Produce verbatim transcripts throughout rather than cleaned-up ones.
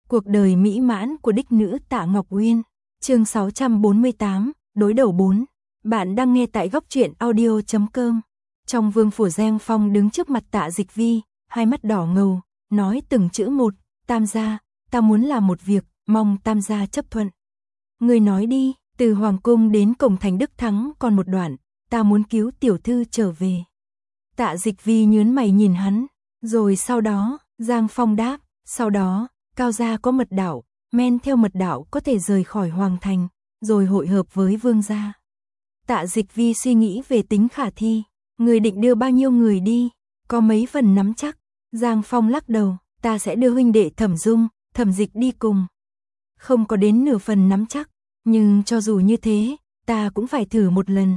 Cuộc đời mỹ mãn của đích nữ Tạ Ngọc Uyên. Chương sáu trăm bốn mươi tám, đối đầu bốn. Bạn đang nghe tại góc truyện audio chấm com. Trong vương phủ Giang Phong đứng trước mặt Tạ Dịch Vi, hai mắt đỏ ngầu, nói từng chữ một, Tam gia, ta muốn làm một việc, mong Tam gia chấp thuận. Người nói đi, từ Hoàng Cung đến cổng thành Đức Thắng còn một đoạn, ta muốn cứu tiểu thư trở về. Tạ Dịch Vi nhướng mày nhìn hắn, rồi sau đó, Giang Phong đáp, sau đó, Cao gia có mật đạo, men theo mật đạo có thể rời khỏi Hoàng thành, rồi hội hợp với Vương gia. Tạ Dịch Vi suy nghĩ về tính khả thi, người định đưa bao nhiêu người đi, có mấy phần nắm chắc. Giang Phong lắc đầu, ta sẽ đưa huynh đệ Thẩm Dung, Thẩm Dịch đi cùng. Không có đến nửa phần nắm chắc, nhưng cho dù như thế, ta cũng phải thử một lần.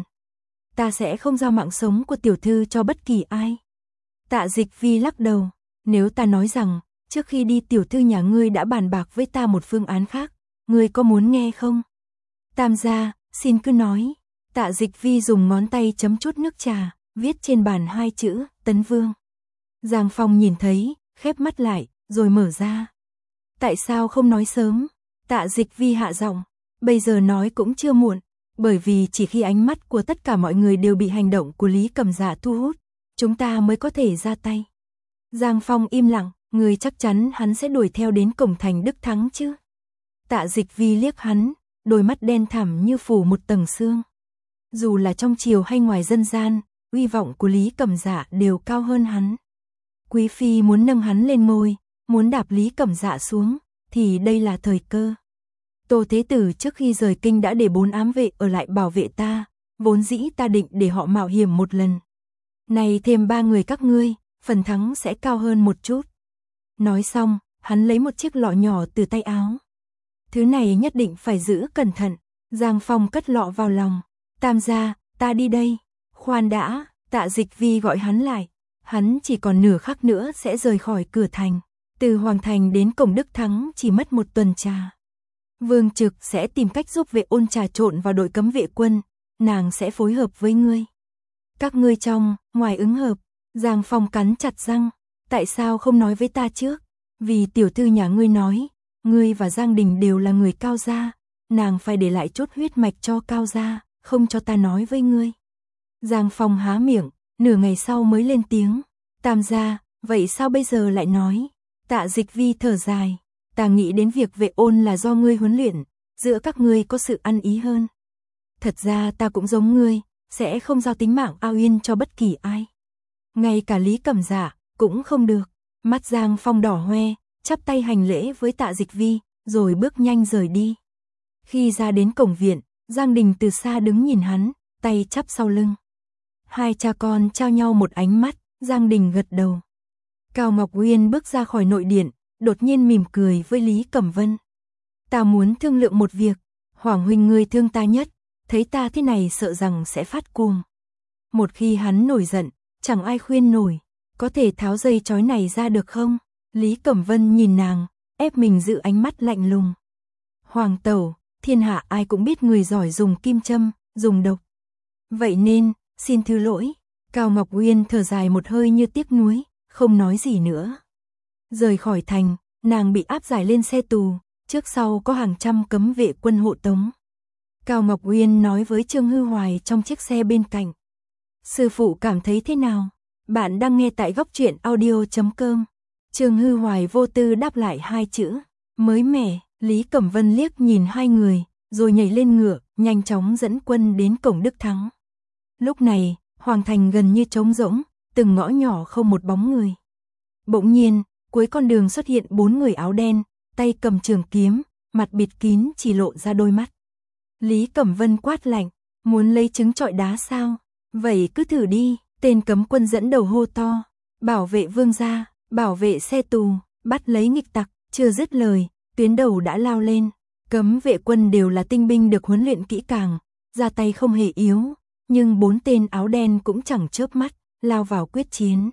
Ta sẽ không giao mạng sống của tiểu thư cho bất kỳ ai. Tạ Dịch Vi lắc đầu, nếu ta nói rằng, trước khi đi tiểu thư nhà ngươi đã bàn bạc với ta một phương án khác, ngươi có muốn nghe không? Tam gia, xin cứ nói. Tạ Dịch Vi dùng ngón tay chấm chút nước trà, viết trên bàn hai chữ, Tấn Vương. Giang Phong nhìn thấy, khép mắt lại, rồi mở ra. Tại sao không nói sớm? Tạ Dịch Vi hạ giọng, bây giờ nói cũng chưa muộn, bởi vì chỉ khi ánh mắt của tất cả mọi người đều bị hành động của Lý Cầm Dạ thu hút, chúng ta mới có thể ra tay. Giang Phong im lặng, người chắc chắn hắn sẽ đuổi theo đến cổng thành Đức Thắng chứ? Tạ Dịch Vi liếc hắn, đôi mắt đen thẳm như phủ một tầng sương. Dù là trong triều hay ngoài dân gian, uy vọng của Lý Cầm Dạ đều cao hơn hắn. Quý phi muốn nâng hắn lên ngôi, muốn đạp Lý Cầm Dạ xuống, thì đây là thời cơ. Tô Thế Tử trước khi rời kinh đã để bốn ám vệ ở lại bảo vệ ta, vốn dĩ ta định để họ mạo hiểm một lần. Này thêm ba người các ngươi, phần thắng sẽ cao hơn một chút. Nói xong, hắn lấy một chiếc lọ nhỏ từ tay áo. Thứ này nhất định phải giữ cẩn thận. Giang Phong cất lọ vào lòng. Tam gia, ta đi đây. Khoan đã, Tạ Dịch Vi gọi hắn lại. Hắn chỉ còn nửa khắc nữa sẽ rời khỏi cửa thành. Từ Hoàng thành đến cổng Đức Thắng chỉ mất một tuần trà. Vương Trực sẽ tìm cách giúp Vệ Ôn trà trộn vào đội cấm vệ quân. Nàng sẽ phối hợp với ngươi. Các ngươi trong, ngoài ứng hợp. Giang Phong cắn chặt răng. Tại sao không nói với ta trước? Vì tiểu thư nhà ngươi nói, ngươi và Giang Đình đều là người Cao gia, nàng phải để lại chốt huyết mạch cho Cao gia, không cho ta nói với ngươi. Giang Phong há miệng, nửa ngày sau mới lên tiếng, Tam gia, vậy sao bây giờ lại nói? Tạ Dịch Vi thở dài, ta nghĩ đến việc Vệ Ôn là do ngươi huấn luyện, giữa các ngươi có sự ăn ý hơn. Thật ra ta cũng giống ngươi, sẽ không giao tính mạng Ao Yên cho bất kỳ ai. Ngay cả Lý Cầm Dạ cũng không được. Mắt Giang Phong đỏ hoe, chắp tay hành lễ với Tạ Dịch Vi, rồi bước nhanh rời đi. Khi ra đến cổng viện, Giang Đình từ xa đứng nhìn hắn, tay chắp sau lưng. Hai cha con trao nhau một ánh mắt, Giang Đình gật đầu. Cao Ngọc Uyên bước ra khỏi nội điện, đột nhiên mỉm cười với Lý Cẩm Vân. Ta muốn thương lượng một việc, Hoàng huynh ngươi thương ta nhất, thấy ta thế này sợ rằng sẽ phát cuồng. Một khi hắn nổi giận, chẳng ai khuyên nổi. Có thể tháo dây trói này ra được không? Lý Cẩm Vân nhìn nàng, ép mình giữ ánh mắt lạnh lùng. Hoàng tẩu, thiên hạ ai cũng biết người giỏi dùng kim châm, dùng độc. Vậy nên, xin thứ lỗi. Cao Ngọc Uyên thở dài một hơi như tiếc nuối, không nói gì nữa. Rời khỏi thành, nàng bị áp giải lên xe tù, trước sau có hàng trăm cấm vệ quân hộ tống. Cao Ngọc Uyên nói với Trương Hư Hoài trong chiếc xe bên cạnh. Sư phụ cảm thấy thế nào? Bạn đang nghe tại góc truyện audio chấm com. Trương Hư Hoài vô tư đáp lại hai chữ, mới mẻ. Lý Cẩm Vân liếc nhìn hai người, rồi nhảy lên ngựa, nhanh chóng dẫn quân đến cổng Đức Thắng. Lúc này, Hoàng thành gần như trống rỗng, từng ngõ nhỏ không một bóng người. Bỗng nhiên, cuối con đường xuất hiện bốn người áo đen, tay cầm trường kiếm, mặt bịt kín chỉ lộ ra đôi mắt. Lý Cẩm Vân quát lạnh, muốn lấy trứng trọi đá sao? Vậy cứ thử đi. Tên cấm quân dẫn đầu hô to, bảo vệ vương gia, bảo vệ xe tù, bắt lấy nghịch tặc, chưa dứt lời, tuyến đầu đã lao lên. Cấm vệ quân đều là tinh binh được huấn luyện kỹ càng, ra tay không hề yếu, nhưng bốn tên áo đen cũng chẳng chớp mắt, lao vào quyết chiến.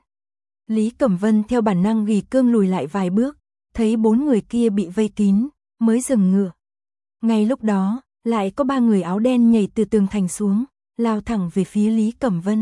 Lý Cẩm Vân theo bản năng gỉ cương lùi lại vài bước, thấy bốn người kia bị vây kín, mới dừng ngựa. Ngay lúc đó, lại có ba người áo đen nhảy từ tường thành xuống, lao thẳng về phía Lý Cẩm Vân.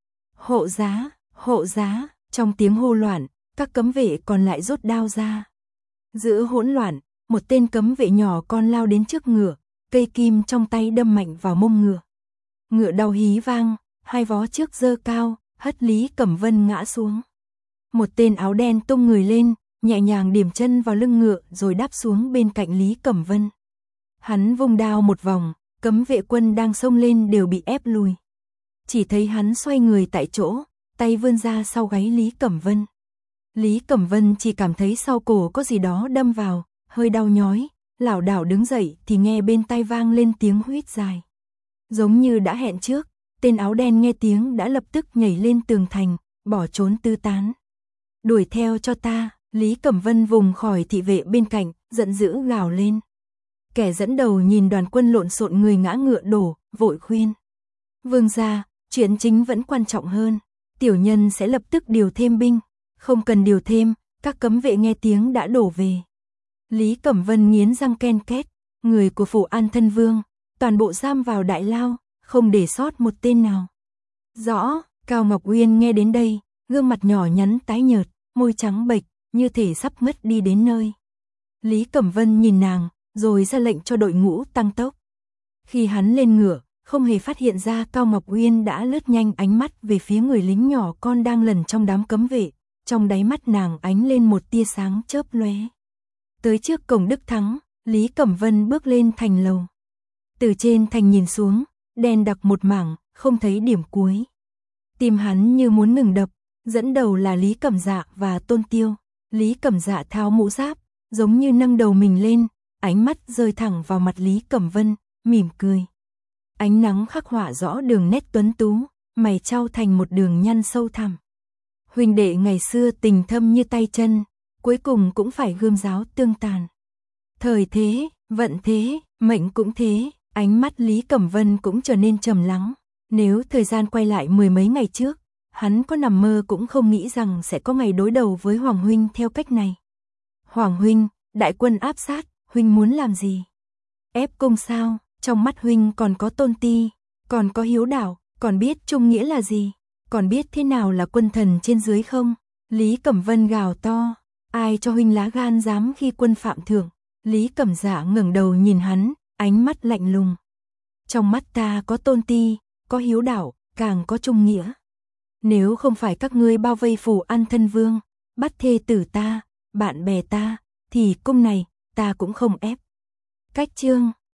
Hộ giá, hộ giá, trong tiếng hô loạn, các cấm vệ còn lại rút đao ra. Giữa hỗn loạn, một tên cấm vệ nhỏ con lao đến trước ngựa, cây kim trong tay đâm mạnh vào mông ngựa. Ngựa đau hí vang, hai vó trước giơ cao, hất Lý Cẩm Vân ngã xuống. Một tên áo đen tung người lên, nhẹ nhàng điểm chân vào lưng ngựa rồi đáp xuống bên cạnh Lý Cẩm Vân. Hắn vung đao một vòng, cấm vệ quân đang xông lên đều bị ép lùi. Chỉ thấy hắn xoay người tại chỗ, tay vươn ra sau gáy Lý Cẩm Vân. Lý Cẩm Vân chỉ cảm thấy sau cổ có gì đó đâm vào, hơi đau nhói, lảo đảo đứng dậy thì nghe bên tai vang lên tiếng huýt dài. Giống như đã hẹn trước, tên áo đen nghe tiếng đã lập tức nhảy lên tường thành, bỏ trốn tứ tán. Đuổi theo cho ta, Lý Cẩm Vân vùng khỏi thị vệ bên cạnh, giận dữ gào lên. Kẻ dẫn đầu nhìn đoàn quân lộn xộn người ngã ngựa đổ, vội khuyên. Vương gia, chuyện chính vẫn quan trọng hơn, tiểu nhân sẽ lập tức điều thêm binh, không cần điều thêm, các cấm vệ nghe tiếng đã đổ về. Lý Cẩm Vân nghiến răng ken két, người của phủ An Thân Vương, toàn bộ giam vào đại lao, không để sót một tên nào. Rõ, Cao Ngọc Uyên nghe đến đây, gương mặt nhỏ nhắn tái nhợt, môi trắng bệch, như thể sắp ngất đi đến nơi. Lý Cẩm Vân nhìn nàng, rồi ra lệnh cho đội ngũ tăng tốc. Khi hắn lên ngựa, không hề phát hiện ra Cao Ngọc Uyên đã lướt nhanh ánh mắt về phía người lính nhỏ con đang lẩn trong đám cấm vệ, trong đáy mắt nàng ánh lên một tia sáng chớp lóe. Tới trước cổng Đức Thắng, Lý Cẩm Vân bước lên thành lầu. Từ trên thành nhìn xuống, đen đặc một mảng, không thấy điểm cuối. Tim hắn như muốn ngừng đập, dẫn đầu là Lý Cẩm Dạ và Tôn Tiêu. Lý Cẩm Dạ tháo mũ giáp, giống như nâng đầu mình lên, ánh mắt rơi thẳng vào mặt Lý Cẩm Vân, mỉm cười. Ánh nắng khắc họa rõ đường nét tuấn tú, mày chau thành một đường nhăn sâu thẳm. Huynh đệ ngày xưa tình thâm như tay chân, cuối cùng cũng phải gươm giáo tương tàn. Thời thế, vận thế, mệnh cũng thế, ánh mắt Lý Cẩm Vân cũng trở nên trầm lắng. Nếu thời gian quay lại mười mấy ngày trước, hắn có nằm mơ cũng không nghĩ rằng sẽ có ngày đối đầu với Hoàng huynh theo cách này. Hoàng huynh, đại quân áp sát, huynh muốn làm gì? Ép cung sao? Trong mắt huynh còn có Tôn Ti, còn có hiếu đảo, còn biết trung nghĩa là gì? Còn biết thế nào là quân thần trên dưới không? Lý Cẩm Vân gào to, ai cho huynh lá gan dám khi quân phạm thượng? Lý Cẩm Dạ ngẩng đầu nhìn hắn, ánh mắt lạnh lùng. Trong mắt ta có Tôn Ti, có hiếu đảo, càng có trung nghĩa. Nếu không phải các ngươi bao vây phủ An Thân Vương, bắt thê tử ta, bạn bè ta, thì cung này ta cũng không ép. Cách chương